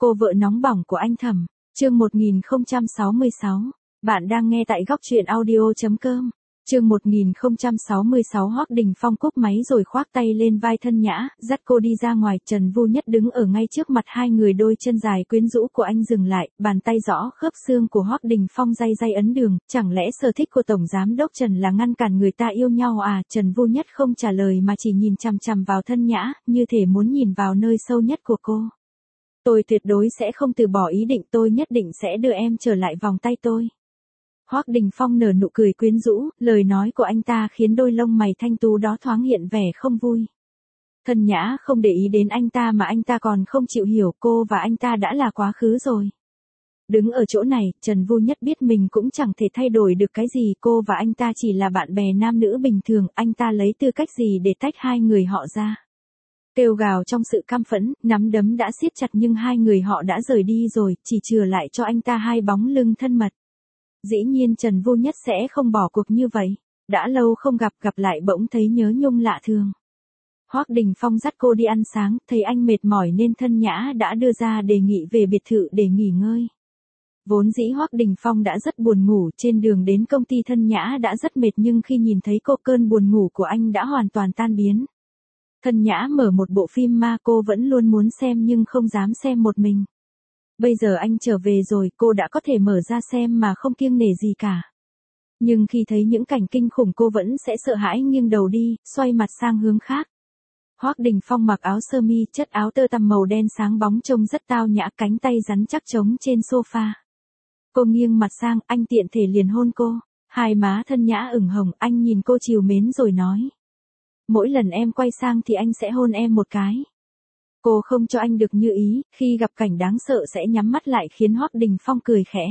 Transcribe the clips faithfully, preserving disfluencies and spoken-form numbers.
Cô vợ nóng bỏng của anh Thẩm, chương một nghìn không trăm sáu mươi sáu. Bạn đang nghe tại góc truyện audio chấm com. Chương một nghìn không trăm sáu mươi sáu. Hoắc Đình Phong cúp máy rồi khoác tay lên vai Thân Nhã, dắt cô đi ra ngoài. Trần Vu Nhất đứng ở ngay trước mặt hai người, đôi chân dài quyến rũ của anh dừng lại, bàn tay rõ khớp xương của Hoắc Đình Phong day day ấn đường. Chẳng lẽ sở thích của Tổng Giám Đốc Trần là ngăn cản người ta yêu nhau à? Trần Vu Nhất không trả lời mà chỉ nhìn chằm chằm vào Thân Nhã, như thể muốn nhìn vào nơi sâu nhất của cô. Tôi tuyệt đối sẽ không từ bỏ ý định, tôi nhất định sẽ đưa em trở lại vòng tay tôi. Hoắc Đình Phong nở nụ cười quyến rũ, lời nói của anh ta khiến đôi lông mày thanh tú đó thoáng hiện vẻ không vui. Thân Nhã không để ý đến anh ta mà anh ta còn không chịu hiểu, cô và anh ta đã là quá khứ rồi. Đứng ở chỗ này, Trần Vu Nhất biết mình cũng chẳng thể thay đổi được cái gì, cô và anh ta chỉ là bạn bè nam nữ bình thường, anh ta lấy tư cách gì để tách hai người họ ra. Kêu gào trong sự căm phẫn, nắm đấm đã siết chặt nhưng hai người họ đã rời đi rồi, chỉ chừa lại cho anh ta hai bóng lưng thân mật. Dĩ nhiên Trần Vu Nhất sẽ không bỏ cuộc như vậy. Đã lâu không gặp, gặp lại bỗng thấy nhớ nhung lạ thường. Hoắc Đình Phong dắt cô đi ăn sáng, thấy anh mệt mỏi nên Thân Nhã đã đưa ra đề nghị về biệt thự để nghỉ ngơi. Vốn dĩ Hoắc Đình Phong đã rất buồn ngủ, trên đường đến công ty Thân Nhã đã rất mệt nhưng khi nhìn thấy cô, cơn buồn ngủ của anh đã hoàn toàn tan biến. Thân Nhã mở một bộ phim ma cô vẫn luôn muốn xem nhưng không dám xem một mình. Bây giờ anh trở về rồi, cô đã có thể mở ra xem mà không kiêng nể gì cả. Nhưng khi thấy những cảnh kinh khủng cô vẫn sẽ sợ hãi nghiêng đầu đi, xoay mặt sang hướng khác. Hoắc Đình Phong mặc áo sơ mi, chất áo tơ tằm màu đen sáng bóng trông rất tao nhã, cánh tay rắn chắc trống trên sofa. Cô nghiêng mặt sang, anh tiện thể liền hôn cô. Hai má Thân Nhã ửng hồng, anh nhìn cô trìu mến rồi nói. Mỗi lần em quay sang thì anh sẽ hôn em một cái. Cô không cho anh được như ý, khi gặp cảnh đáng sợ sẽ nhắm mắt lại khiến Hoắc Đình Phong cười khẽ.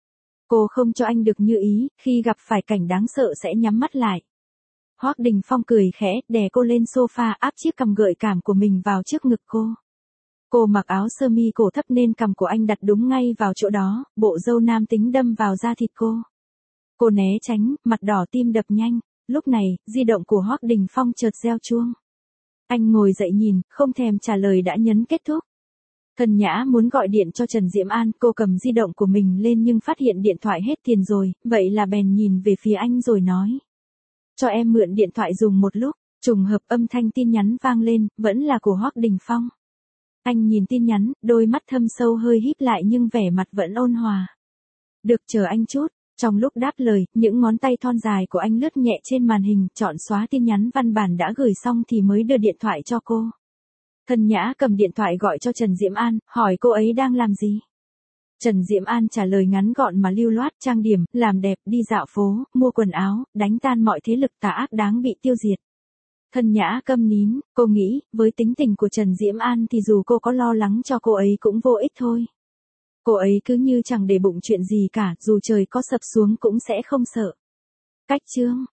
Cô không cho anh được như ý, khi gặp phải cảnh đáng sợ sẽ nhắm mắt lại. Hoắc Đình Phong cười khẽ, đè cô lên sofa, áp chiếc cằm gợi cảm của mình vào trước ngực cô. Cô mặc áo sơ mi cổ thấp nên cằm của anh đặt đúng ngay vào chỗ đó, bộ râu nam tính đâm vào da thịt cô. Cô né tránh, mặt đỏ tim đập nhanh. Lúc này, di động của Hoắc Đình Phong chợt reo chuông. Anh ngồi dậy nhìn, không thèm trả lời đã nhấn kết thúc. Thân Nhã muốn gọi điện cho Trần Diễm An, cô cầm di động của mình lên nhưng phát hiện điện thoại hết tiền rồi, vậy là bèn nhìn về phía anh rồi nói. Cho em mượn điện thoại dùng một lúc, trùng hợp âm thanh tin nhắn vang lên, vẫn là của Hoắc Đình Phong. Anh nhìn tin nhắn, đôi mắt thâm sâu hơi híp lại nhưng vẻ mặt vẫn ôn hòa. Được, chờ anh chút. Trong lúc đáp lời, những ngón tay thon dài của anh lướt nhẹ trên màn hình, chọn xóa tin nhắn văn bản đã gửi xong thì mới đưa điện thoại cho cô. Thân Nhã cầm điện thoại gọi cho Trần Diễm An, hỏi cô ấy đang làm gì. Trần Diễm An trả lời ngắn gọn mà lưu loát, trang điểm, làm đẹp, đi dạo phố, mua quần áo, đánh tan mọi thế lực tà ác đáng bị tiêu diệt. Thân Nhã câm nín, cô nghĩ, với tính tình của Trần Diễm An thì dù cô có lo lắng cho cô ấy cũng vô ích thôi. Cô ấy cứ như chẳng để bụng chuyện gì cả, dù trời có sập xuống cũng sẽ không sợ. Cách chương